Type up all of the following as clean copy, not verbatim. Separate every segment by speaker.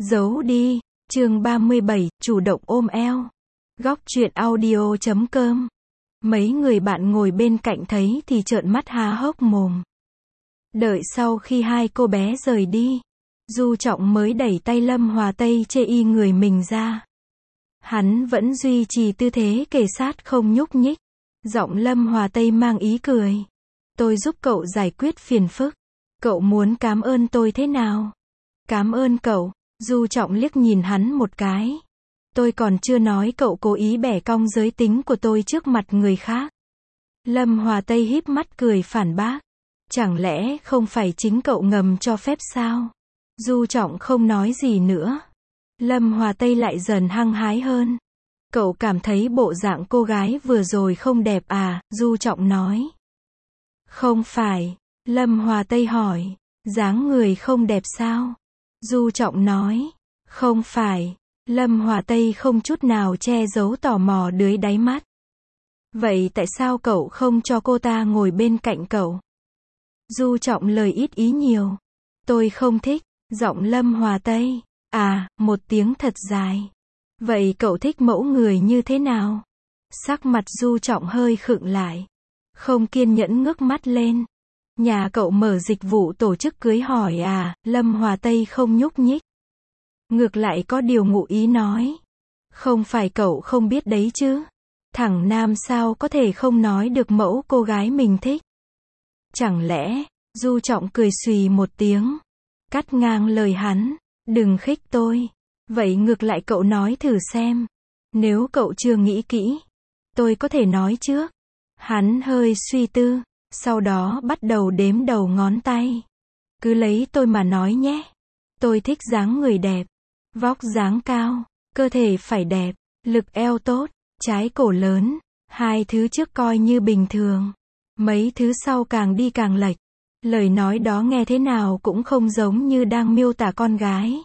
Speaker 1: Giấu đi. Chương 37, chủ động ôm eo. Góc truyện audio.com. Mấy người bạn ngồi bên cạnh thấy thì trợn mắt há hốc mồm. Đợi sau khi hai cô bé rời đi, Du Trọng mới đẩy tay Lâm Hòa Tây chê y người mình ra. Hắn vẫn duy trì tư thế kề sát không nhúc nhích. Giọng Lâm Hòa Tây mang ý cười. Tôi giúp cậu giải quyết phiền phức. Cậu muốn cảm ơn tôi thế nào? Cảm ơn cậu. Du Trọng liếc nhìn hắn một cái. Tôi còn chưa nói cậu cố ý bẻ cong giới tính của tôi trước mặt người khác. Lâm Hòa Tây híp mắt cười phản bác. Chẳng lẽ không phải chính cậu ngầm cho phép sao? Du Trọng không nói gì nữa. Lâm Hòa Tây lại dần hăng hái hơn. Cậu cảm thấy bộ dạng cô gái vừa rồi không đẹp à? Du Trọng nói. Không phải. Lâm Hòa Tây hỏi. Dáng người không đẹp sao? Du Trọng nói. Không phải. Lâm Hòa Tây không chút nào che giấu tò mò dưới đáy mắt. Vậy tại sao cậu không cho cô ta ngồi bên cạnh cậu? Du Trọng lời ít ý nhiều. Tôi không thích. Giọng Lâm Hòa Tây. À, một tiếng thật dài. Vậy cậu thích mẫu người như thế nào? Sắc mặt Du Trọng hơi khựng lại. Không kiên nhẫn ngước mắt lên. Nhà cậu mở dịch vụ tổ chức cưới hỏi à? Lâm Hòa Tây không nhúc nhích. Ngược lại có điều ngụ ý nói. Không phải cậu không biết đấy chứ. Thằng nam sao có thể không nói được mẫu cô gái mình thích. Chẳng lẽ, Du Trọng cười xùy một tiếng. Cắt ngang lời hắn. Đừng khích tôi. Vậy ngược lại cậu nói thử xem. Nếu cậu chưa nghĩ kỹ, tôi có thể nói trước. Hắn hơi suy tư, sau đó bắt đầu đếm đầu ngón tay. Cứ lấy tôi mà nói nhé. Tôi thích dáng người đẹp, vóc dáng cao, cơ thể phải đẹp, lực eo tốt, trái cổ lớn. Hai thứ trước coi như bình thường. Mấy thứ sau càng đi càng lệch. Lời nói đó nghe thế nào cũng không giống như đang miêu tả con gái.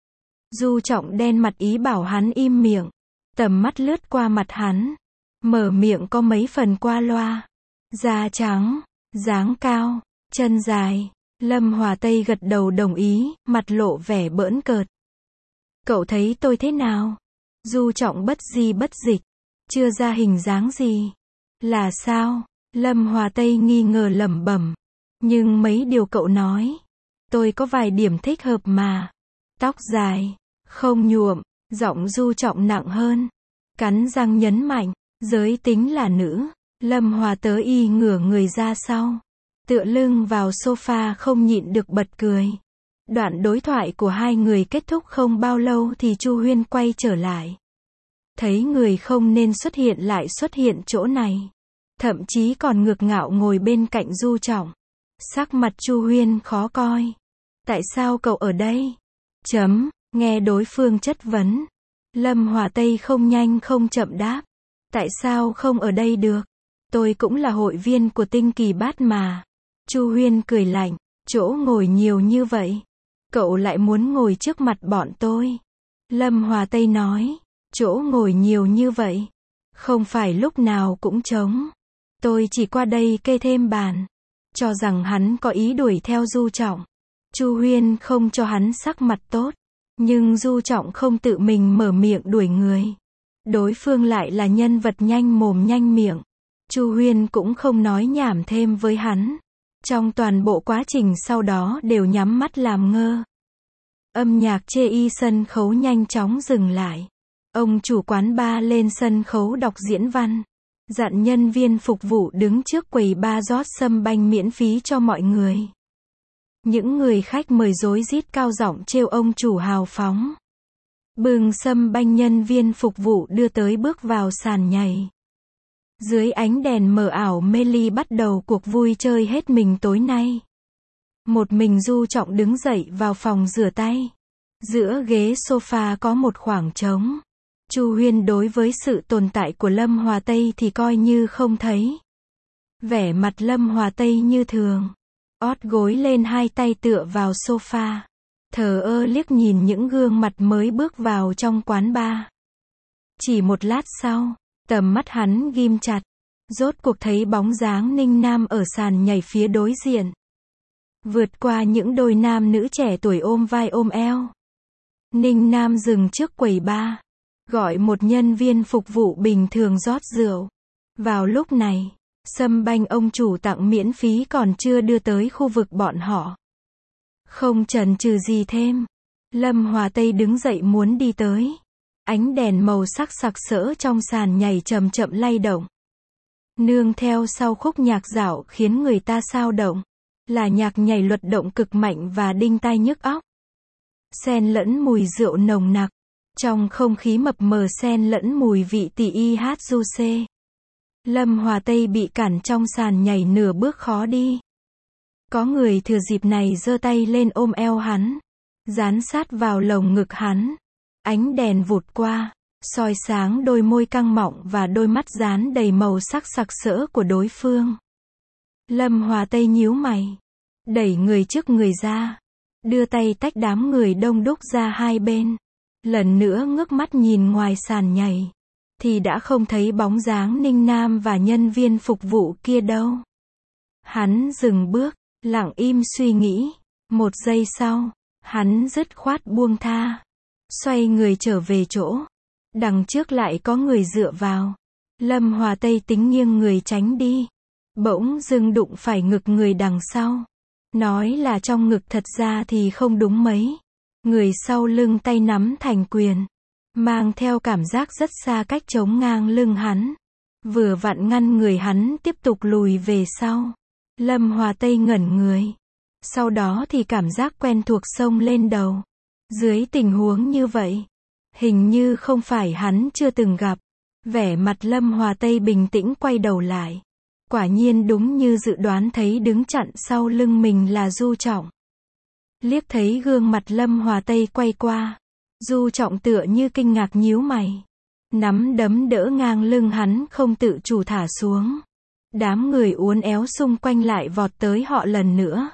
Speaker 1: Du Trọng đen mặt ý bảo hắn im miệng. Tầm mắt lướt qua mặt hắn. Mở miệng có mấy phần qua loa. Da trắng, dáng cao, chân dài. Lâm Hòa Tây gật đầu đồng ý, mặt lộ vẻ bỡn cợt. Cậu thấy tôi thế nào? Du Trọng bất di bất dịch. Chưa ra hình dáng gì. Là sao? Lâm Hòa Tây nghi ngờ lẩm bẩm. Nhưng mấy điều cậu nói, tôi có vài điểm thích hợp mà. Tóc dài, không nhuộm, giọng Du Trọng nặng hơn. Cắn răng nhấn mạnh, giới tính là nữ. Lâm Hòa Tây ngửa người ra sau, tựa lưng vào sofa không nhịn được bật cười. Đoạn đối thoại của hai người kết thúc không bao lâu thì Chu Huyên quay trở lại. Thấy người không nên xuất hiện lại xuất hiện chỗ này. Thậm chí còn ngược ngạo ngồi bên cạnh Du Trọng. Sắc mặt Chu Huyên khó coi. Tại sao cậu ở đây? Nghe đối phương chất vấn. Lâm Hòa Tây không nhanh không chậm đáp. Tại sao không ở đây được? Tôi cũng là hội viên của Tinh Kỳ Bát mà. Chu Huyên cười lạnh. Chỗ ngồi nhiều như vậy. Cậu lại muốn ngồi trước mặt bọn tôi. Lâm Hòa Tây nói. Chỗ ngồi nhiều như vậy. Không phải lúc nào cũng trống. Tôi chỉ qua đây kê thêm bàn. Cho rằng hắn có ý đuổi theo Du Trọng. Chu Huyên không cho hắn sắc mặt tốt. Nhưng Du Trọng không tự mình mở miệng đuổi người. Đối phương lại là nhân vật nhanh mồm nhanh miệng. Chu Huyên cũng không nói nhảm thêm với hắn. Trong toàn bộ quá trình sau đó đều nhắm mắt làm ngơ. Âm nhạc chê y sân khấu nhanh chóng dừng lại. Ông chủ quán bar lên sân khấu đọc diễn văn. Dặn nhân viên phục vụ đứng trước quầy bar rót sâm banh miễn phí cho mọi người. Những người khách mời rối rít cao giọng trêu ông chủ hào phóng. Bưng sâm banh nhân viên phục vụ đưa tới bước vào sàn nhảy. Dưới ánh đèn mờ ảo mê ly bắt đầu cuộc vui chơi hết mình tối nay. Một mình Du Trọng đứng dậy vào phòng rửa tay. Giữa ghế sofa có một khoảng trống. Chu Huyên đối với sự tồn tại của Lâm Hòa Tây thì coi như không thấy. Vẻ mặt Lâm Hòa Tây như thường. Ót gối lên hai tay tựa vào sofa. Thờ ơ liếc nhìn những gương mặt mới bước vào trong quán bar. Chỉ một lát sau, tầm mắt hắn ghim chặt. Rốt cuộc thấy bóng dáng Ninh Nam ở sàn nhảy phía đối diện. Vượt qua những đôi nam nữ trẻ tuổi ôm vai ôm eo. Ninh Nam dừng trước quầy bar, gọi một nhân viên phục vụ bình thường rót rượu. Vào lúc này, sâm banh ông chủ tặng miễn phí còn chưa đưa tới khu vực bọn họ. Không chần chừ gì thêm, Lâm Hòa Tây đứng dậy muốn đi tới. Ánh đèn màu sắc sặc sỡ trong sàn nhảy chậm chậm lay động. Nương theo sau khúc nhạc dạo khiến người ta xao động, là nhạc nhảy luật động cực mạnh và đinh tai nhức óc. Xen lẫn mùi rượu nồng nặc, trong không khí mập mờ xen lẫn mùi vị tỳ y hát du xê. Lâm Hòa Tây bị cản trong sàn nhảy nửa bước khó đi. Có người thừa dịp này giơ tay lên ôm eo hắn, dán sát vào lồng ngực hắn. Ánh đèn vụt qua, soi sáng đôi môi căng mọng và đôi mắt dán đầy màu sắc sặc sỡ của đối phương. Lâm Hòa Tây nhíu mày, đẩy người trước người ra, đưa tay tách đám người đông đúc ra hai bên. Lần nữa ngước mắt nhìn ngoài sàn nhảy, thì đã không thấy bóng dáng Ninh Nam và nhân viên phục vụ kia đâu. Hắn dừng bước, lặng im suy nghĩ. Một giây sau, hắn dứt khoát buông tha, xoay người trở về chỗ. Đằng trước lại có người dựa vào. Lâm Hòa Tây tính nghiêng người tránh đi, bỗng dưng đụng phải ngực người đằng sau. Nói là trong ngực, thật ra thì không đúng mấy. Người sau lưng tay nắm thành quyền, mang theo cảm giác rất xa cách chống ngang lưng hắn, vừa vặn ngăn người hắn tiếp tục lùi về sau. Lâm Hòa Tây ngẩn người, sau đó thì cảm giác quen thuộc xông lên đầu. Dưới tình huống như vậy, hình như không phải hắn chưa từng gặp. Vẻ mặt Lâm Hòa Tây bình tĩnh quay đầu lại. Quả nhiên đúng như dự đoán, thấy đứng chặn sau lưng mình là Du Trọng. Liếc thấy gương mặt Lâm Hòa Tây quay qua, Du Trọng tựa như kinh ngạc nhíu mày, nắm đấm đỡ ngang lưng hắn không tự chủ thả xuống. Đám người uốn éo xung quanh lại vọt tới họ lần nữa,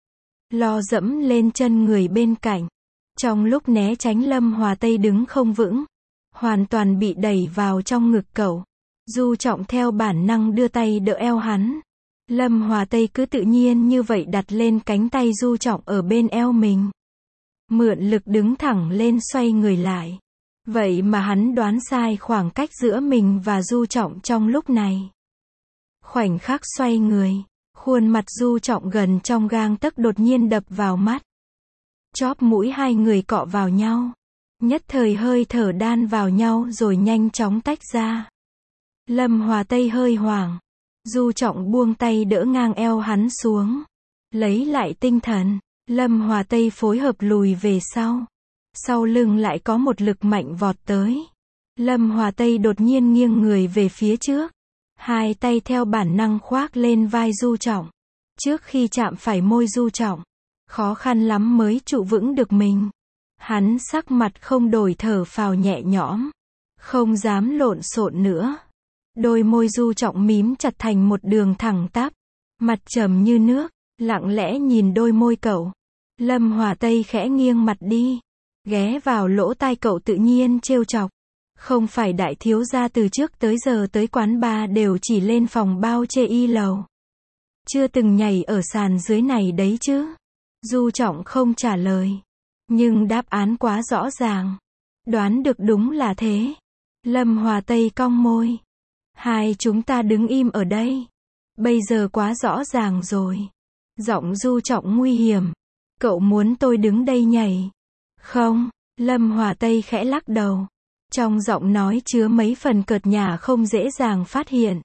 Speaker 1: lo dẫm lên chân người bên cạnh. Trong lúc né tránh, Lâm Hòa Tây đứng không vững, hoàn toàn bị đẩy vào trong ngực cậu. Du Trọng theo bản năng đưa tay đỡ eo hắn. Lâm Hòa Tây cứ tự nhiên như vậy đặt lên cánh tay Du Trọng ở bên eo mình, mượn lực đứng thẳng lên xoay người lại. Vậy mà hắn đoán sai khoảng cách giữa mình và Du Trọng trong lúc này. Khoảnh khắc xoay người, khuôn mặt Du Trọng gần trong gang tấc đột nhiên đập vào mắt. Chóp mũi hai người cọ vào nhau, nhất thời hơi thở đan vào nhau rồi nhanh chóng tách ra. Lâm Hòa Tây hơi hoảng, Du Trọng buông tay đỡ ngang eo hắn xuống, lấy lại tinh thần. Lâm Hòa Tây phối hợp lùi về sau, sau lưng lại có một lực mạnh vọt tới. Lâm Hòa Tây đột nhiên nghiêng người về phía trước, hai tay theo bản năng khoác lên vai Du Trọng. Trước khi chạm phải môi Du Trọng, khó khăn lắm mới trụ vững được mình. Hắn sắc mặt không đổi, thở phào nhẹ nhõm, không dám lộn xộn nữa. Đôi môi Du Trọng mím chặt thành một đường thẳng tắp, mặt trầm như nước, lặng lẽ nhìn đôi môi cậu. Lâm Hòa Tây khẽ nghiêng mặt đi, ghé vào lỗ tai cậu tự nhiên trêu chọc. Không phải đại thiếu gia từ trước tới giờ tới quán bar đều chỉ lên phòng bao chê y lầu, chưa từng nhảy ở sàn dưới này đấy chứ? Du Trọng không trả lời, nhưng đáp án quá rõ ràng, đoán được đúng là thế. Lâm Hòa Tây cong môi, hai chúng ta đứng im ở đây, bây giờ quá rõ ràng rồi. Giọng Du Trọng nguy hiểm, cậu muốn tôi đứng đây nhảy? Không. Lâm Hòa Tây khẽ lắc đầu, trong giọng nói chứa mấy phần cợt nhả không dễ dàng phát hiện.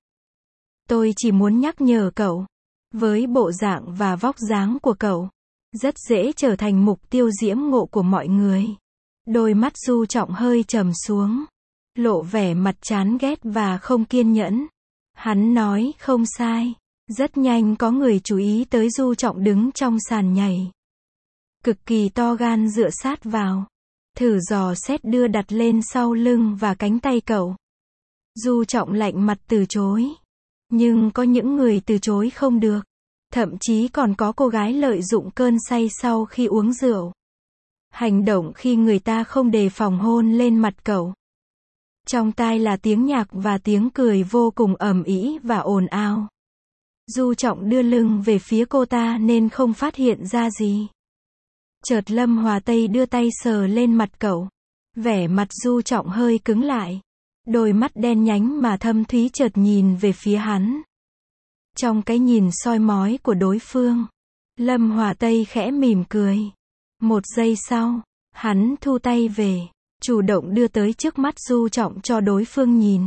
Speaker 1: Tôi chỉ muốn nhắc nhở cậu, với bộ dạng và vóc dáng của cậu, rất dễ trở thành mục tiêu diễm ngộ của mọi người. Đôi mắt Du Trọng hơi trầm xuống, lộ vẻ mặt chán ghét và không kiên nhẫn. Hắn nói không sai, rất nhanh có người chú ý tới Du Trọng đứng trong sàn nhảy, cực kỳ to gan dựa sát vào, thử dò xét đưa đặt lên sau lưng và cánh tay cậu. Du Trọng lạnh mặt từ chối, nhưng có những người từ chối không được. Thậm chí còn có cô gái lợi dụng cơn say sau khi uống rượu, hành động khi người ta không đề phòng hôn lên mặt cậu. Trong tai là tiếng nhạc và tiếng cười vô cùng ầm ĩ và ồn ào. Du Trọng đưa lưng về phía cô ta nên không phát hiện ra gì. Chợt Lâm Hòa Tây đưa tay sờ lên mặt cậu. Vẻ mặt Du Trọng hơi cứng lại. Đôi mắt đen nhánh mà thâm thúy chợt nhìn về phía hắn. Trong cái nhìn soi mói của đối phương, Lâm Hòa Tây khẽ mỉm cười. Một giây sau, hắn thu tay về, chủ động đưa tới trước mắt Du Trọng cho đối phương nhìn.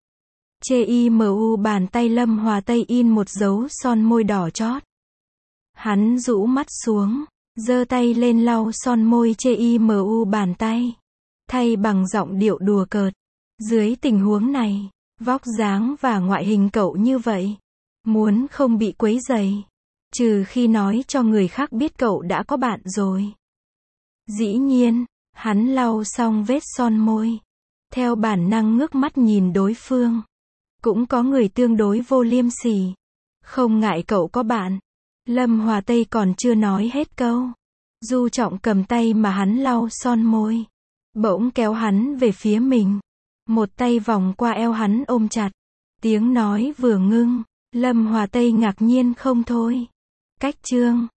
Speaker 1: Bàn tay Lâm Hòa Tây in một dấu son môi đỏ chót. Hắn rũ mắt xuống, giơ tay lên lau son môi bàn tay. Thay bằng giọng điệu đùa cợt. Dưới tình huống này, vóc dáng và ngoại hình cậu như vậy, muốn không bị quấy rầy, trừ khi nói cho người khác biết cậu đã có bạn rồi. Dĩ nhiên, hắn lau xong vết son môi, theo bản năng ngước mắt nhìn đối phương. Cũng có người tương đối vô liêm sỉ. Không ngại cậu có bạn. Lâm Hòa Tây còn chưa nói hết câu. Du Trọng cầm tay mà hắn lau son môi, bỗng kéo hắn về phía mình. Một tay vòng qua eo hắn ôm chặt. Tiếng nói vừa ngưng, Lâm Hòa Tây ngạc nhiên không thôi. Cách chương